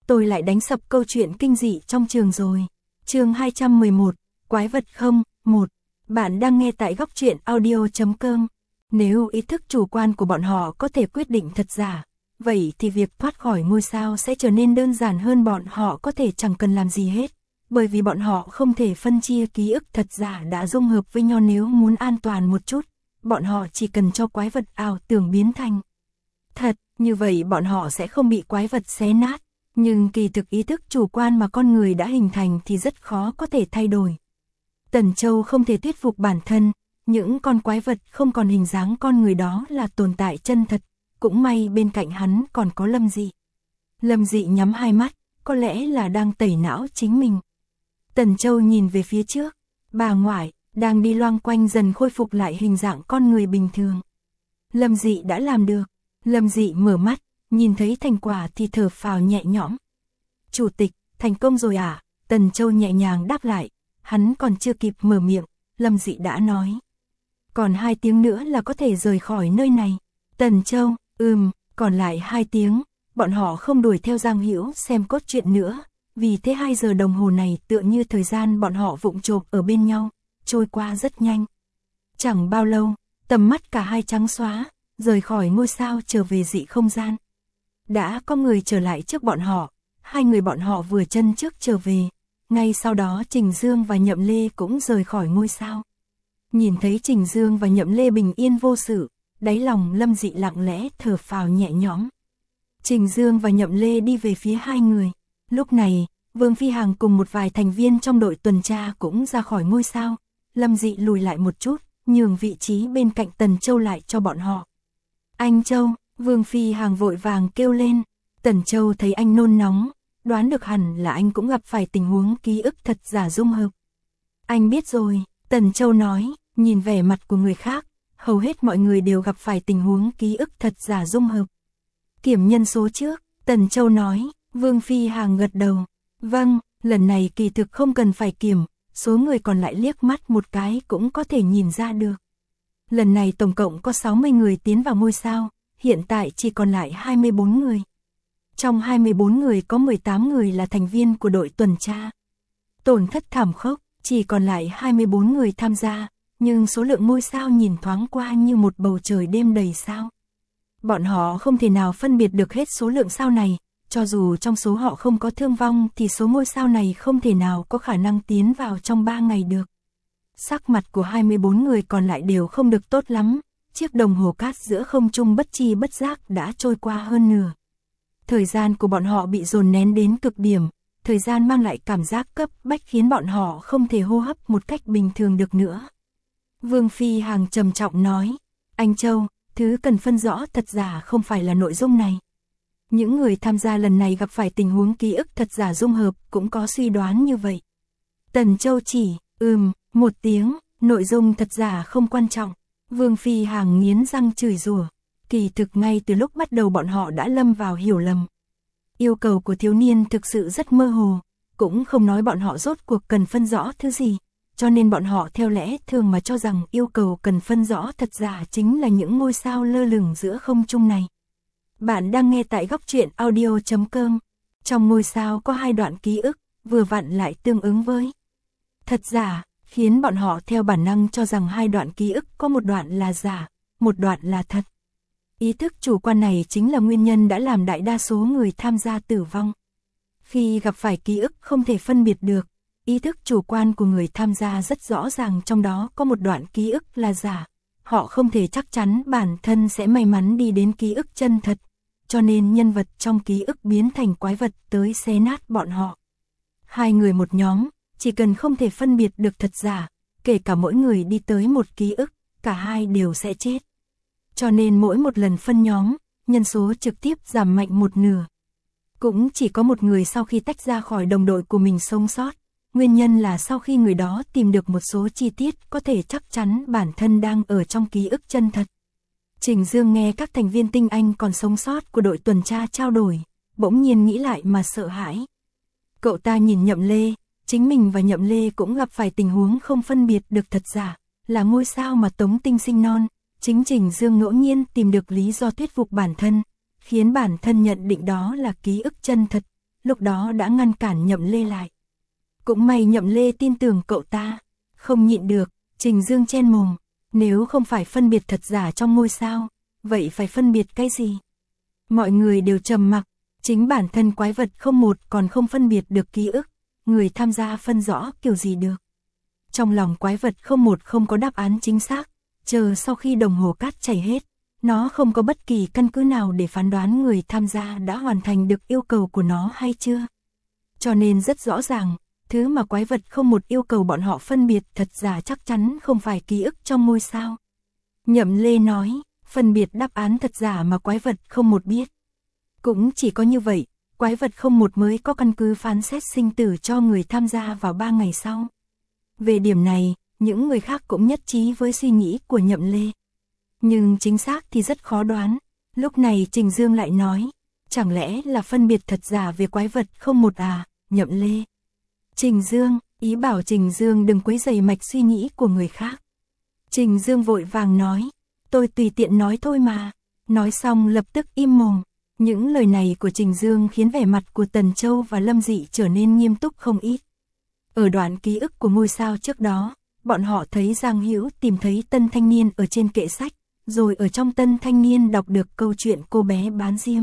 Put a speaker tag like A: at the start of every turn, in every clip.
A: tôi lại đánh sập câu chuyện kinh dị trong trường rồi. Chương 211, Quái vật không? 1. Bạn đang nghe tại góc truyện audio.com. Nếu ý thức chủ quan của bọn họ có thể quyết định thật giả, vậy thì việc thoát khỏi ngôi sao sẽ trở nên đơn giản hơn, bọn họ có thể chẳng cần làm gì hết. Bởi vì bọn họ không thể phân chia ký ức thật giả đã dung hợp với nhau. Nếu muốn an toàn một chút, bọn họ chỉ cần cho quái vật ảo tưởng biến thành thật, như vậy bọn họ sẽ không bị quái vật xé nát. Nhưng kỳ thực ý thức chủ quan mà con người đã hình thành thì rất khó có thể thay đổi. Tần Châu không thể thuyết phục bản thân, những con quái vật không còn hình dáng con người đó là tồn tại chân thật, cũng may bên cạnh hắn còn có Lâm Dị. Lâm Dị nhắm hai mắt, có lẽ là đang tẩy não chính mình. Tần Châu nhìn về phía trước, bà ngoại đang đi loanh quanh dần khôi phục lại hình dạng con người bình thường. Lâm Dị đã làm được. Lâm Dị mở mắt, nhìn thấy thành quả thì thở phào nhẹ nhõm. Chủ tịch, thành công rồi à? Tần Châu nhẹ nhàng đáp lại, hắn còn chưa kịp mở miệng, Lâm Dị đã nói. Còn 2 tiếng nữa là có thể rời khỏi nơi này. Tần Châu, còn lại 2 tiếng, bọn họ không đuổi theo Giang Hữu xem cốt truyện nữa, vì thế 2 giờ đồng hồ này tựa như thời gian bọn họ vụng trộm ở bên nhau, trôi qua rất nhanh. Chẳng bao lâu, tầm mắt cả hai trắng xóa, rời khỏi ngôi sao trở về dị không gian. Đã có người trở lại trước bọn họ, 2 người bọn họ vừa chân trước trở về, ngay sau đó Trình Dương và Nhậm Lê cũng rời khỏi ngôi sao. Nhìn thấy Trình Dương và Nhậm Lê bình yên vô sự, đáy lòng Lâm Dị lặng lẽ thở phào nhẹ nhõm. Trình Dương và Nhậm Lê đi về phía 2 người. Lúc này, Vương Phi Hằng cùng một vài thành viên trong đội tuần tra cũng ra khỏi ngôi sao. Lâm Dị lùi lại một chút, nhường vị trí bên cạnh Tần Châu lại cho bọn họ. Anh Châu, Vương Phi Hằng vội vàng kêu lên. Tần Châu thấy anh nôn nóng, đoán được hẳn là anh cũng gặp phải tình huống ký ức thật giả dung hợp. Anh biết rồi, Tần Châu nói, nhìn vẻ mặt của người khác, hầu hết mọi người đều gặp phải tình huống ký ức thật giả dung hợp. Kiểm nhân số trước, Tần Châu nói. Vương Phi Hằng gật đầu. Vâng, lần này kỳ thực không cần phải kiểm, số người còn lại liếc mắt một cái cũng có thể nhìn ra được. Lần này tổng cộng có 60 người tiến vào ngôi sao, hiện tại chỉ còn lại 24 người. Trong 24 người có 18 người là thành viên của đội tuần tra. Tổn thất thảm khốc, chỉ còn lại 24 người tham gia, nhưng số lượng ngôi sao nhìn thoáng qua như một bầu trời đêm đầy sao. Bọn họ không thể nào phân biệt được hết số lượng sao này, cho dù trong số họ không có thương vong thì số ngôi sao này không thể nào có khả năng tiến vào trong 3 ngày được. Sắc mặt của 24 người còn lại đều không được tốt lắm, chiếc đồng hồ cát giữa không trung bất chi bất giác đã trôi qua hơn nửa. Thời gian của bọn họ bị dồn nén đến cực điểm, thời gian mang lại cảm giác cấp bách khiến bọn họ không thể hô hấp một cách bình thường được nữa. Vương Phi Hằng trầm trọng nói, anh Châu, thứ cần phân rõ thật giả không phải là nội dung này. Những người tham gia lần này gặp phải tình huống ký ức thật giả dung hợp cũng có suy đoán như vậy. Tần Châu chỉ, một tiếng, nội dung thật giả không quan trọng. Vương Phi Hằng nghiến răng chửi rủa. Kỳ thực ngay từ lúc bắt đầu bọn họ đã lâm vào hiểu lầm. Yêu cầu của thiếu niên thực sự rất mơ hồ, cũng không nói bọn họ rốt cuộc cần phân rõ thứ gì, cho nên bọn họ theo lẽ thường mà cho rằng yêu cầu cần phân rõ thật giả chính là những ngôi sao lơ lửng giữa không trung này. Bạn đang nghe tại góc truyện audio.com. Trong ngôi sao có 2 đoạn ký ức, vừa vặn lại tương ứng với thật giả, khiến bọn họ theo bản năng cho rằng 2 đoạn ký ức có một đoạn là giả, một đoạn là thật. Ý thức chủ quan này chính là nguyên nhân đã làm đại đa số người tham gia tử vong. Khi gặp phải ký ức không thể phân biệt được, ý thức chủ quan của người tham gia rất rõ ràng trong đó có một đoạn ký ức là giả. Họ không thể chắc chắn bản thân sẽ may mắn đi đến ký ức chân thật, cho nên nhân vật trong ký ức biến thành quái vật tới xé nát bọn họ. 2 người một nhóm, chỉ cần không thể phân biệt được thật giả, kể cả mỗi người đi tới một ký ức, cả hai đều sẽ chết. Cho nên mỗi một lần phân nhóm, nhân số trực tiếp giảm mạnh 1/2. Cũng chỉ có một người sau khi tách ra khỏi đồng đội của mình sống sót, nguyên nhân là sau khi người đó tìm được một số chi tiết có thể chắc chắn bản thân đang ở trong ký ức chân thật. Trình Dương nghe các thành viên tinh anh còn sống sót của đội tuần tra trao đổi, bỗng nhiên nghĩ lại mà sợ hãi. Cậu ta nhìn Nhậm Lê, chính mình và Nhậm Lê cũng gặp phải tình huống không phân biệt được thật giả, là ngôi sao mà Tống Tinh sinh non. Chính Trình Dương ngẫu nhiên tìm được lý do thuyết phục bản thân, khiến bản thân nhận định đó là ký ức chân thật, lúc đó đã ngăn cản Nhậm Lê lại. Cũng may Nhậm Lê tin tưởng cậu ta, không nhịn được, Trình Dương chen mồm, nếu không phải phân biệt thật giả trong ngôi sao, vậy phải phân biệt cái gì? Mọi người đều trầm mặc, chính bản thân quái vật không một còn không phân biệt được ký ức, người tham gia phân rõ kiểu gì được. Trong lòng quái vật không một không có đáp án chính xác, chờ sau khi đồng hồ cát chảy hết, nó không có bất kỳ căn cứ nào để phán đoán người tham gia đã hoàn thành được yêu cầu của nó hay chưa. Cho nên rất rõ ràng, thứ mà quái vật không một yêu cầu bọn họ phân biệt thật giả chắc chắn không phải ký ức trong ngôi sao. Nhậm Lê nói, phân biệt đáp án thật giả mà quái vật không một biết. Cũng chỉ có như vậy, quái vật không một mới có căn cứ phán xét sinh tử cho người tham gia vào 3 ngày sau. Về điểm này, những người khác cũng nhất trí với suy nghĩ của Nhậm Lê. Nhưng chính xác thì rất khó đoán. Lúc này Trình Dương lại nói, chẳng lẽ là phân biệt thật giả về quái vật không một à, Nhậm Lê. Trình Dương, ý bảo Trình Dương đừng quấy rầy mạch suy nghĩ của người khác. Trình Dương vội vàng nói, tôi tùy tiện nói thôi mà. Nói xong lập tức im mồm. Những lời này của Trình Dương khiến vẻ mặt của Tần Châu và Lâm Dị trở nên nghiêm túc không ít. Ở đoạn ký ức của ngôi sao trước đó, bọn họ thấy Giang Hữu tìm thấy Tân Thanh Niên ở trên kệ sách, rồi ở trong Tân Thanh Niên đọc được câu chuyện cô bé bán diêm.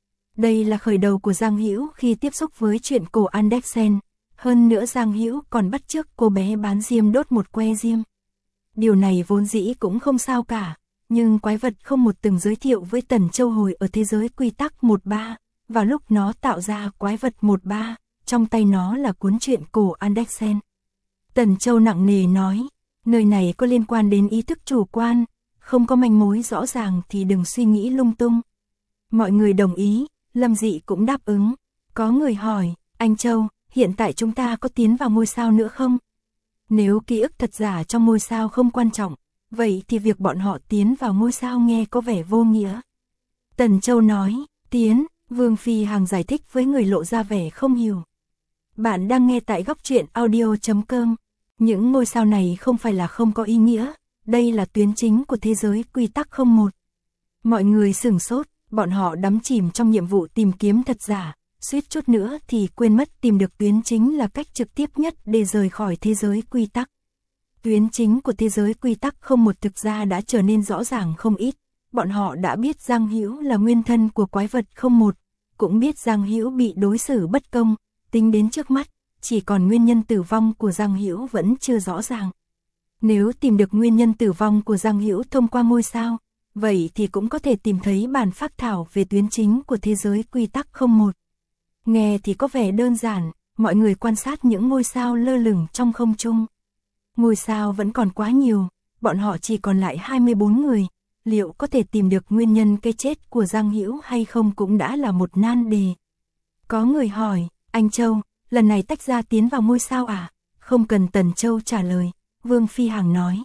A: Đây là khởi đầu của Giang Hữu khi tiếp xúc với chuyện cổ Andersen. Hơn nữa Giang Hữu còn bắt chước cô bé bán diêm đốt một que diêm. Điều này vốn dĩ cũng không sao cả, nhưng quái vật không một từng giới thiệu với Tần Châu hồi ở thế giới quy tắc 13, và lúc nó tạo ra quái vật 13, trong tay nó là cuốn truyện cổ Andersen. Tần Châu nặng nề nói, nơi này có liên quan đến ý thức chủ quan, không có manh mối rõ ràng thì đừng suy nghĩ lung tung. Mọi người đồng ý, Lâm Dị cũng đáp ứng. Có người hỏi, anh Châu, hiện tại chúng ta có tiến vào ngôi sao nữa không? Nếu ký ức thật giả trong ngôi sao không quan trọng, vậy thì việc bọn họ tiến vào ngôi sao nghe có vẻ vô nghĩa. Tần Châu nói, tiến, Vương Phi Hằng giải thích với người lộ ra vẻ không hiểu. Bạn đang nghe tại góc truyện audio.com. Những ngôi sao này không phải là không có ý nghĩa, đây là tuyến chính của thế giới quy tắc 01. Mọi người sửng sốt, bọn họ đắm chìm trong nhiệm vụ tìm kiếm thật giả, suýt chút nữa thì quên mất tìm được tuyến chính là cách trực tiếp nhất để rời khỏi thế giới quy tắc. Tuyến chính của thế giới quy tắc 01 thực ra đã trở nên rõ ràng không ít. Bọn họ đã biết Giang Hữu là nguyên thân của quái vật 01, cũng biết Giang Hữu bị đối xử bất công, tính đến trước mắt, chỉ còn nguyên nhân tử vong của Giang Hữu vẫn chưa rõ ràng. Nếu tìm được nguyên nhân tử vong của Giang Hữu thông qua ngôi sao, vậy thì cũng có thể tìm thấy bản phác thảo về tuyến chính của thế giới quy tắc 01. Nghe thì có vẻ đơn giản, mọi người quan sát những ngôi sao lơ lửng trong không trung. Ngôi sao vẫn còn quá nhiều, bọn họ chỉ còn lại 24 người, liệu có thể tìm được nguyên nhân cái chết của Giang Hữu hay không cũng đã là một nan đề. Có người hỏi, anh Châu, lần này tách ra tiến vào ngôi sao à? Không cần Tần Châu trả lời, Vương Phi Hằng nói.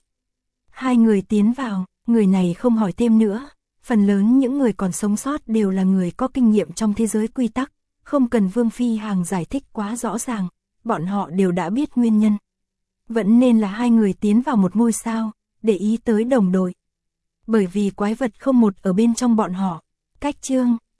A: 2 người tiến vào, người này không hỏi thêm nữa, phần lớn những người còn sống sót đều là người có kinh nghiệm trong thế giới quy tắc, không cần Vương Phi Hằng giải thích quá rõ ràng, bọn họ đều đã biết nguyên nhân. Vẫn nên là 2 người tiến vào một ngôi sao, để ý tới đồng đội. Bởi vì quái vật 01 ở bên trong bọn họ, cách chương